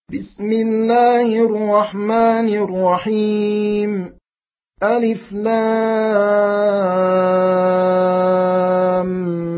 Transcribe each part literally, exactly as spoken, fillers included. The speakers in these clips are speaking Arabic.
بسم الله الرحمن الرحيم. ألف لام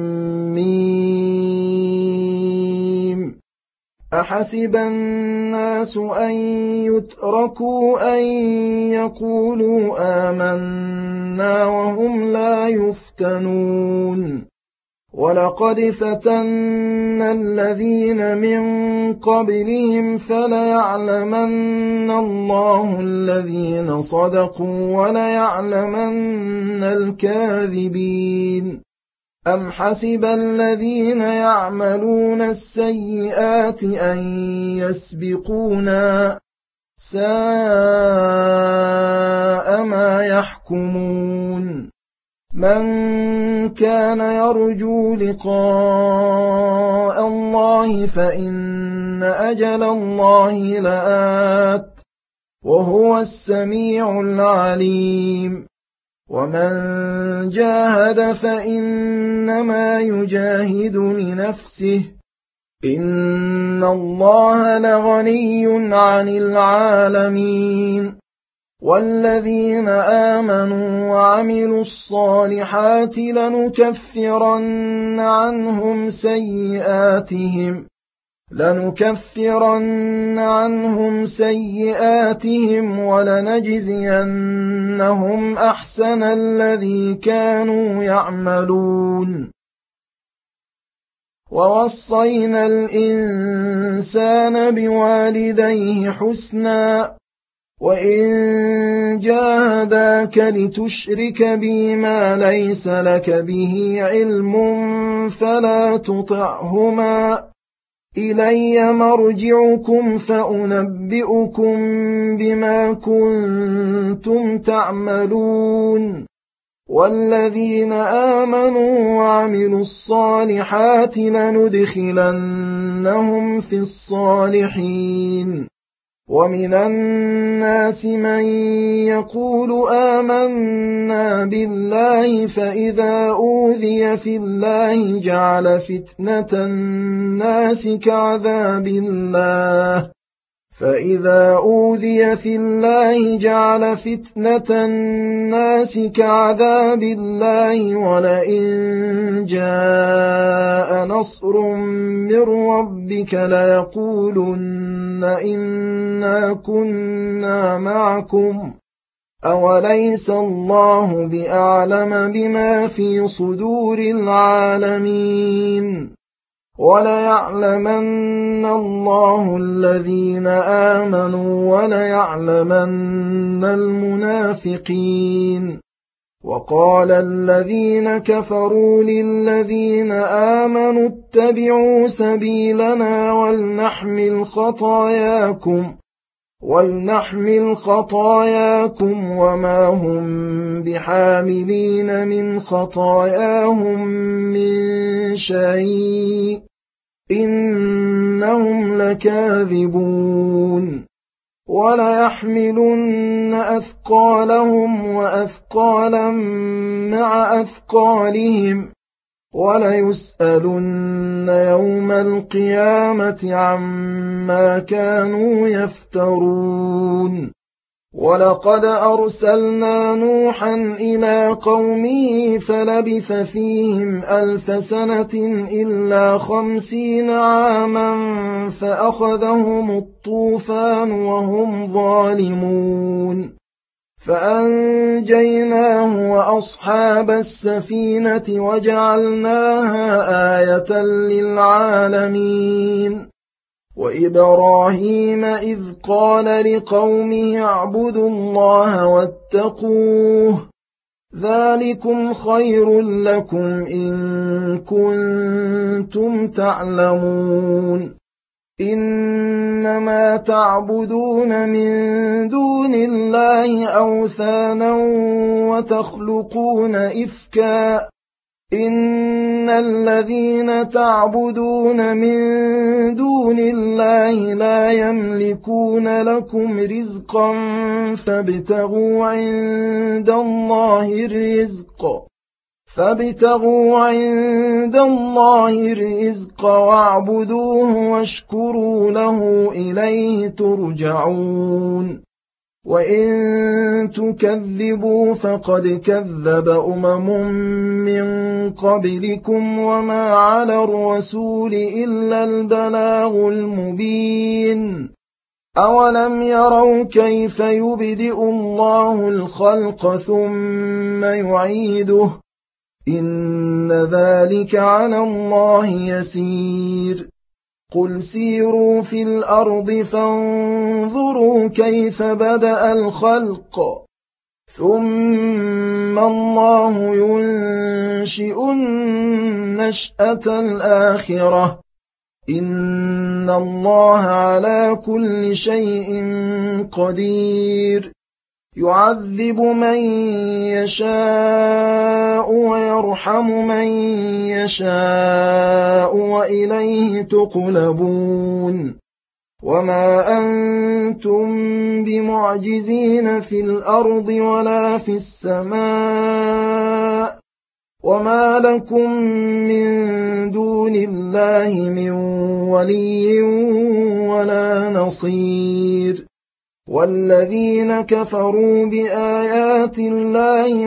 ميم. أحسب الناس أن يتركوا أن يقولوا آمنا وهم لا يفتنون. ولقد فتنا الذين من قبلهم فليعلمن الله الذين صدقوا وليعلمن الكاذبين. أم حسب الذين يعملون السيئات أن يسبقونا ساء ما يحكمون. من كان يرجو لقاء الله فإن أجل الله لآت وهو السميع العليم. ومن جاهد فإنما يجاهد لنفسه إن الله لغني عن العالمين. والذين آمنوا وعملوا الصالحات لنكفرن عنهم سيئاتهم لنكفرن عنهم سيئاتهم ولنجزينهم أحسن الذي كانوا يعملون. ووصينا الإنسان بوالديه حسنا وإن جاهداك لتشرك بي ما ليس لك به علم فلا تطعهما إلي مرجعكم فأنبئكم بما كنتم تعملون. والذين آمنوا وعملوا الصالحات لندخلنهم في الصالحين. ومن الناس من يقول آمنا بالله فإذا أوذي في الله جعل فتنة الناس كعذاب الله فإذا أوذي في الله جعل فتنة الناس كعذاب الله ولئن جاء نصر من ربك ليقولن إنا كنا معكم أوليس الله بأعلم بما في صدور العالمين. وليعلمن الله الذين آمنوا وليعلمن المنافقين. وقال الذين كفروا للذين آمنوا اتبعوا سبيلنا ولنحمل خطاياكم ولنحمل خطاياكم وما هم بحاملين من خطاياهم من شيء إنهم لكاذبون. وليحملن أثقالهم وأثقالا مع أثقالهم وليسألن يوم القيامة عما كانوا يفترون. ولقد أرسلنا نوحا إلى قومه فلبث فيهم ألف سنة إلا خمسين عاما فأخذهم الطوفان وهم ظالمون فأنجيناه وأصحاب السفينة وجعلناها آية للعالمين. وإبراهيم إذ قال لقومه اعبدوا الله واتقوه ذلكم خير لكم إن كنتم تعلمون. إنما تعبدون من دون الله أوثانا وتخلقون إفكا إن الذين تعبدون من دون الله لا يملكون لكم رزقا فابتغوا عند الله الرزق فابتغوا عند الله الرزق واعبدوه واشكروا له إليه ترجعون وإن تكذبوا فقد كذب أمم من قبلكم وما على الرسول إلا البلاغ المبين أولم يروا كيف يبدئ الله الخلق ثم يعيده إن ذلك على الله يسير قل سيروا في الأرض فانظروا كيف بدأ الخلق ثم الله ينشئ النشأة الآخرة إن الله على كل شيء قدير يعذب من يشاء ويرحم من يشاء وإليه تقلبون وما أنتم بمعجزين في الأرض ولا في السماء وما لكم من دون الله من ولي ولا نصير والذين كفروا بآيات الله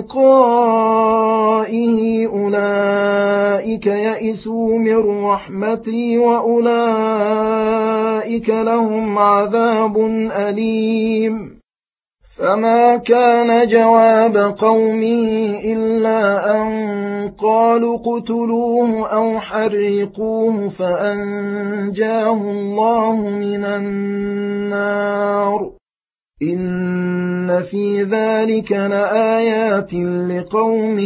ولقائه أولئك يئسوا من رحمتي وأولئك لهم عذاب أليم فما كان جواب قومه إلا أن قالوا اقتلوه أو حرقوه فأنجاه الله من النار إن في ذلك لآيات لقوم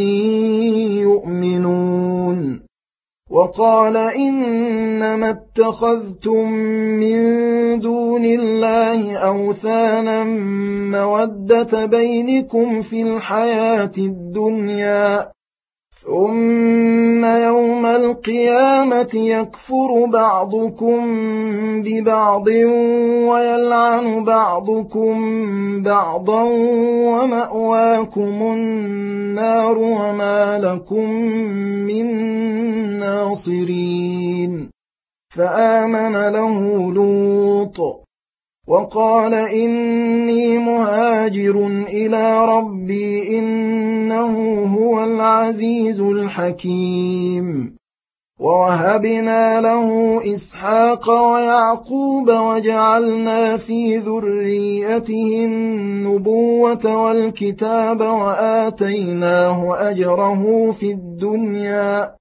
يؤمنون وقال إنما اتخذتم من دون الله أوثانا مودة بينكم في الحياة الدنيا ثم يوم القيامة يكفر بعضكم ببعض ويلعن بعضكم بعضا ومأواكم النار وما لكم من ناصرين فآمن له لوط وقال إني مهاجر إلى ربي إنه هو العزيز الحكيم ووهبنا له إسحاق ويعقوب وجعلنا في ذريته النبوة والكتاب وآتيناه أجره في الدنيا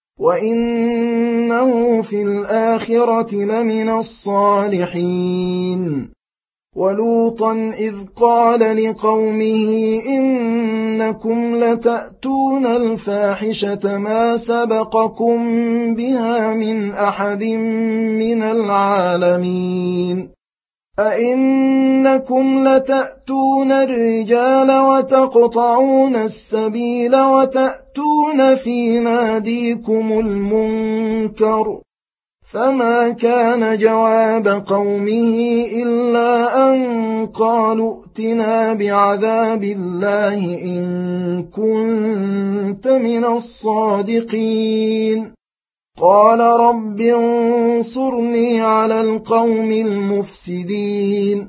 وإنه في الآخرة لمن الصالحين ولوطا إذ قال لقومه إنكم لتأتون الفاحشة ما سبقكم بها من أحد من العالمين أئنكم لتأتون الرجال وتقطعون السبيل وتأتون في ناديكم المنكر فما كان جواب قومه إلا أن قالوا ائتنا بعذاب الله إن كنت من الصادقين قال رب انصرني على القوم المفسدين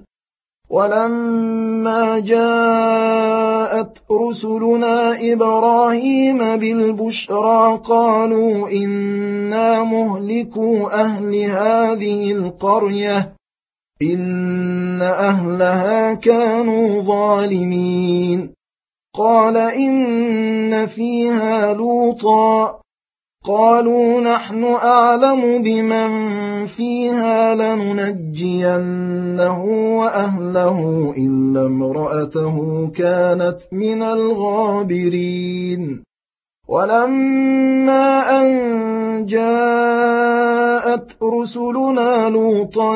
ولما جاءت رسلنا إبراهيم بالبشرى قالوا إنا مهلكو أهل هذه القرية إن أهلها كانوا ظالمين قال إن فيها لوطا قالوا نحن أعلم بمن فيها لننجينه وأهله إلا امرأته كانت من الغابرين ولما أن جاءت رسلنا لوطا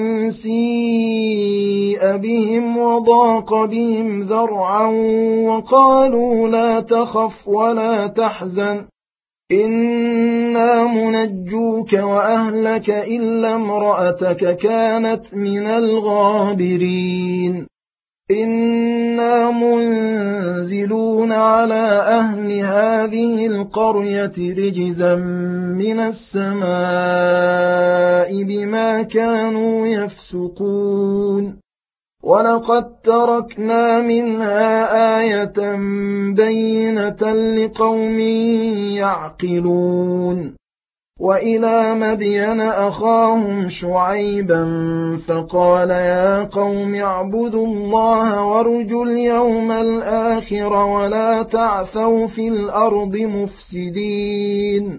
سيء بهم وضاق بهم ذرعا وقالوا لا تخف ولا تحزن إنا منجوك وأهلك إلا امرأتك كانت من الغابرين إنا منزلون على أهل هذه القرية رجزا من السماء بما كانوا يفسقون ولقد تركنا منها آية بينة لقوم يعقلون وإلى مدين أخاهم شعيبا فقال يا قوم اعبدوا الله وارجوا اليوم الآخر ولا تعثوا في الأرض مفسدين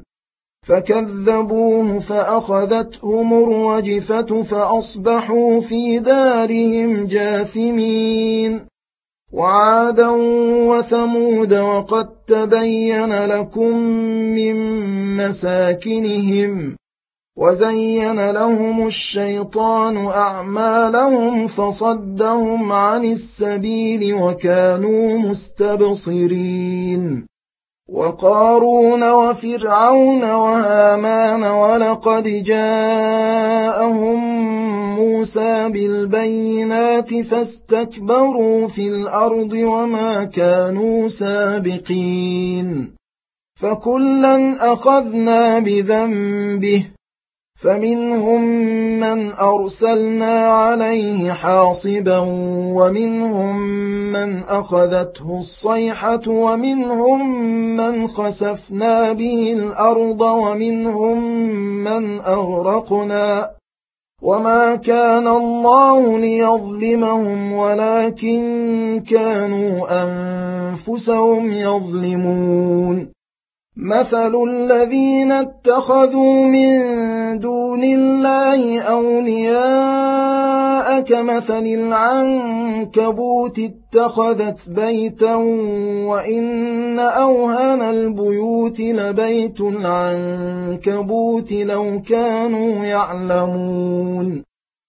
فكذبوه فأخذتهم الرجفة فأصبحوا في دارهم جاثمين وعادا وثمود وقد تبين لكم من مساكنهم وزين لهم الشيطان أعمالهم فصدهم عن السبيل وكانوا مستبصرين وقارون وفرعون وهامان ولقد جاءهم موسى بالبينات فاستكبروا في الأرض وما كانوا سابقين فكلا أخذنا بذنبه فمنهم من أرسلنا عليه حاصبا ومنهم من أخذته الصيحة ومنهم من خسفنا به الأرض ومنهم من أغرقنا وما كان الله ليظلمهم ولكن كانوا أنفسهم يظلمون مثل الذين اتخذوا من دون الله أولياء كمثل العنكبوت اتخذت بيتا وإن أوهن البيوت لبيت العنكبوت لو كانوا يعلمون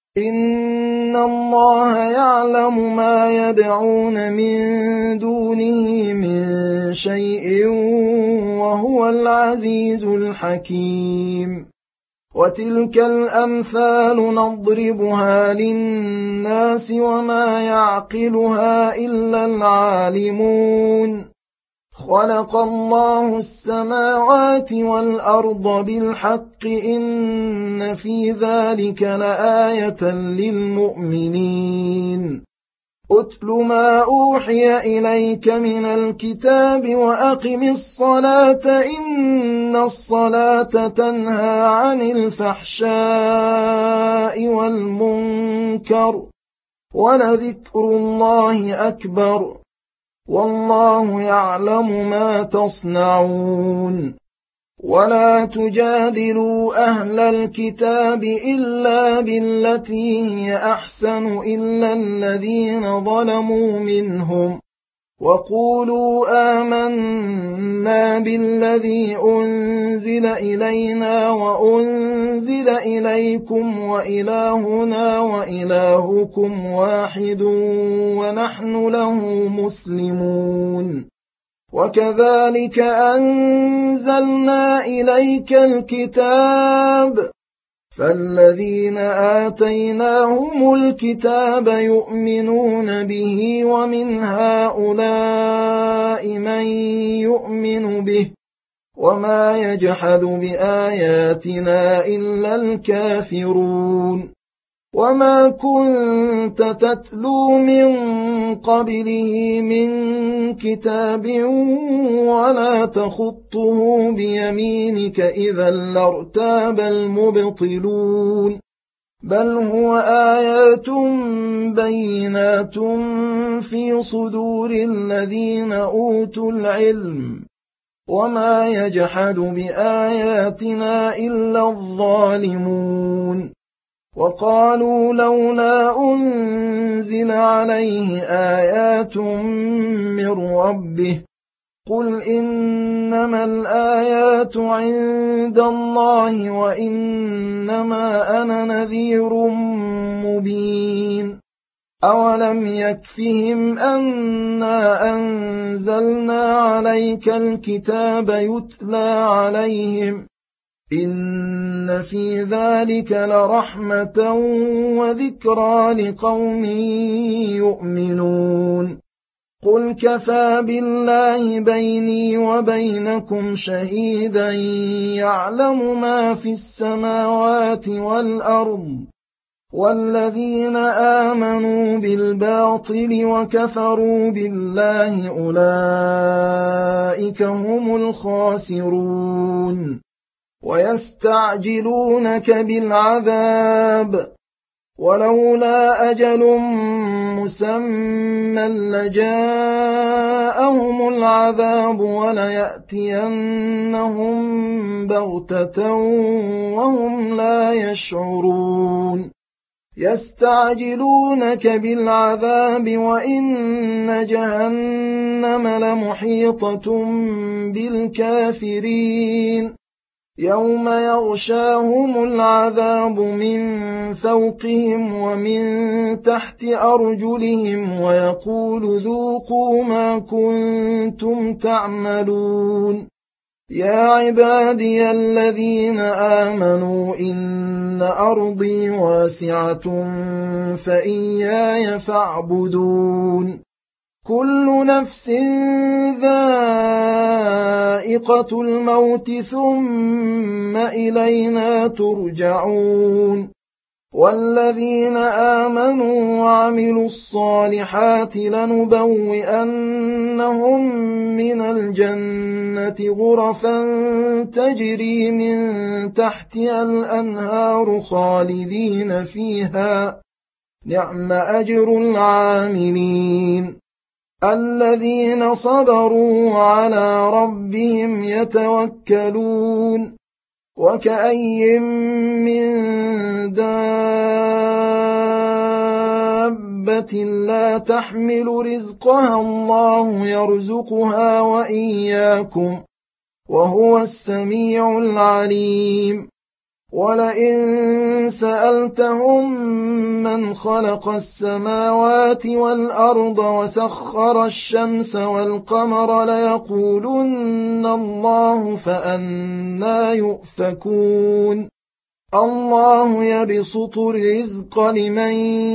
إن الله يعلم ما يدعون من دونه من شيء وهو العزيز الحكيم وتلك الأمثال نضربها للناس وما يعقلها إلا العالمون خلق الله السماوات والأرض بالحق إن في ذلك لآية للمؤمنين أتل ما أوحي إليك من الكتاب وأقم الصلاة إن الصلاة تنهى عن الفحشاء والمنكر ولذكر الله أكبر والله يعلم ما تصنعون ولا تجادلوا أهل الكتاب إلا بالتي هي أحسن إلا الذين ظلموا منهم وقولوا آمنا بالذي أنزل إلينا وأنزل إليكم وإلهنا وإلهكم واحد ونحن له مسلمون وكذلك أنزلنا إليك الكتاب فالذين آتيناهم الكتاب يؤمنون به ومن هؤلاء من يؤمن به وما يجحد بآياتنا إلا الكافرون وما كنت تتلو من قبله من كتاب ولا تخطه بيمينك إذا لارتاب المبطلون بل هو آيات بينات في صدور الذين أوتوا العلم وما يجحد بآياتنا إلا الظالمون وقالوا لولا أنزل عليه آيات من ربه قل إنما الآيات عند الله وإنما أنا نذير مبين أولم يكفهم أنا أنزلنا عليك الكتاب يتلى عليهم إن في ذلك لرحمة وذكرى لقوم يؤمنون قل كفى بالله بيني وبينكم شهيدا يعلم ما في السماوات والأرض والذين آمنوا بالباطل وكفروا بالله أولئك هم الخاسرون ويستعجلونك بالعذاب ولولا أجل مسمى لجاءهم العذاب وليأتينهم بغتة وهم لا يشعرون يستعجلونك بالعذاب وإن جهنم لمحيطة بالكافرين يوم يغشاهم العذاب من فوقهم ومن تحت أرجلهم ويقول ذوقوا ما كنتم تعملون يا عبادي الذين آمنوا إن أرضي واسعة فإياي فاعبدون كل نفس ذائقة الموت ثم إلينا ترجعون والذين آمنوا وعملوا الصالحات لنبوئنهم من الجنة غرفا تجري من تحتها الأنهار خالدين فيها نعم أجر العاملين الذين صبروا على ربهم يتوكلون وكأي من دابة لا تحمل رزقها الله يرزقها وإياكم وهو السميع العليم ولئن سألتهم من خلق السماوات والأرض وسخر الشمس والقمر ليقولن الله فأنى يؤفكون الله يبسط الرزق لمن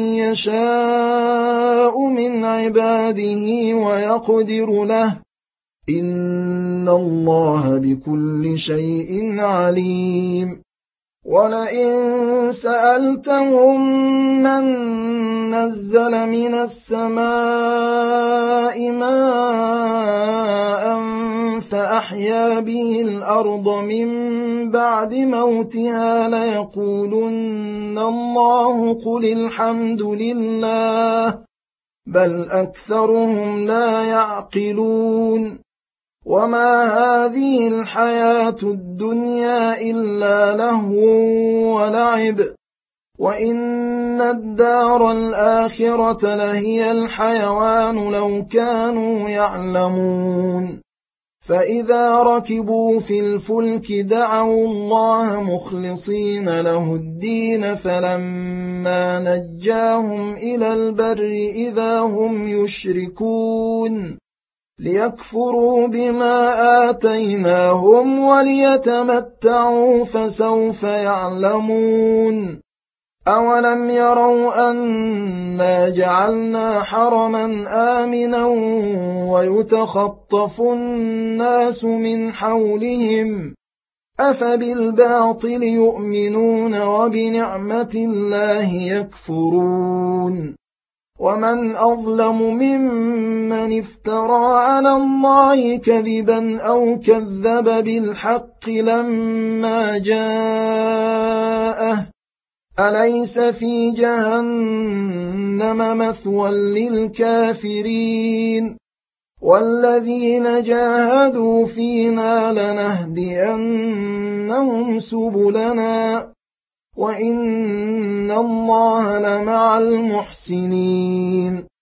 يشاء من عباده ويقدر له إن الله بكل شيء عليم ولئن سألتهم من نزل من السماء ماء فأحيا به الأرض من بعد موتها ليقولن الله قل الحمد لله بل أكثرهم لا يعقلون وما هذه الحياة الدنيا إلا لهو ولعب وإن الدار الآخرة لهي الحيوان لو كانوا يعلمون فإذا ركبوا في الفلك دعوا الله مخلصين له الدين فلما نجاهم إلى البر إذا هم يشركون ليكفروا بما آتيناهم وليتمتعوا فسوف يعلمون أولم يروا أنا جعلنا حرما آمنا ويتخطف الناس من حولهم أفبالباطل يؤمنون وبنعمة الله يكفرون ومن أظلم ممن افترى على الله كذبا أو كذب بالحق لما جاءه أليس في جهنم مثوى للكافرين والذين جاهدوا فينا لنهدينهم سبلنا وإن الله لمع المحسنين